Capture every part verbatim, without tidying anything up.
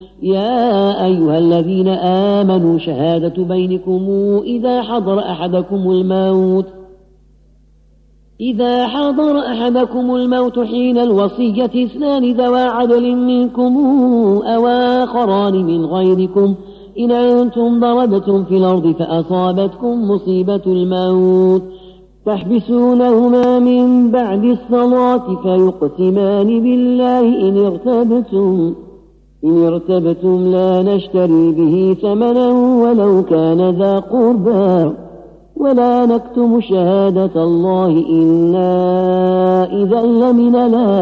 يا أيها الذين آمنوا شهادة بينكم إذا حضر أحدكم الموت إذا حضر أحدكم الموت حين الوصية اثنان ذوى عدل منكم أو آخران من غيركم إن أنتم ضربتم في الأرض فأصابتكم مصيبة الموت تحبسونهما من بعد الصلاة فيقسمان بالله إن ارتبتم إن ارتبتم لا نشتري به ثمنا ولو كان ذا قربى ولا نكتم شهادة الله إنا إذا لمن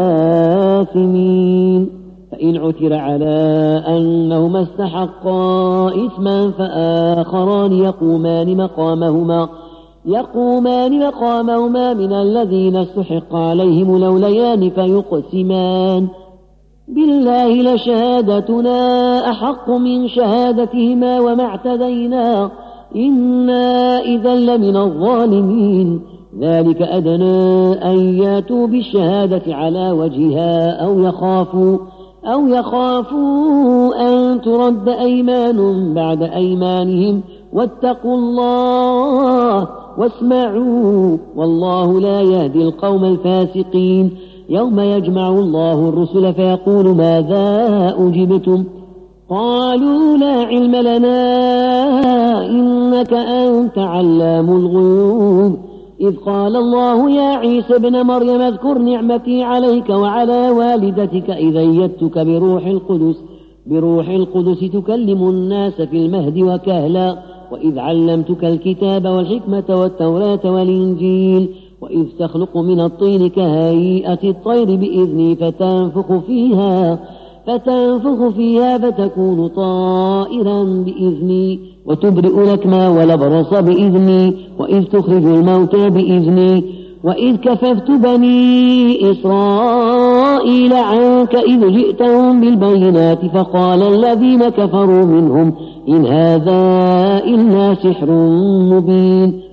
الآثمين فإن عثر على أنهما استحقا إثما فآخران يقومان مقامهما يقومان مقامهما من الذين استحق عليهم الأوليان فيقسمان بالله لشهادتنا أحق من شهادتهما وما اعتدينا إنا إذا لمن الظالمين ذلك أدنى أن ياتوا بالشهادة على وجهها أو يخافوا أو يخافوا أن ترد أيمان بعد أيمانهم واتقوا الله واسمعوا والله لا يهدي القوم الفاسقين يوم يجمع الله الرسل فيقول ماذا أجبتم قالوا لا علم لنا إنك أنت علام الغيوب إذ قال الله يا عيسى ابن مريم اذكر نعمتي عليك وعلى والدتك إذ أيدتك بروح القدس بروح القدس تكلم الناس في المهد وكهلا وإذ علمتك الكتاب والحكمة والتوراة والإنجيل وإذ تخلق من الطين كهيئة الطير بإذني فتنفخ فيها فتنفخ فيها فتكون طائرا بإذني وتبرئ الأكمى والأبرص بإذني وإذ تخرج الموتى بإذني وإذ كففت بني إسرائيل عنك إذ جئتهم بالبينات فقال الذين كفروا منهم إن هذا إلا سحر مبين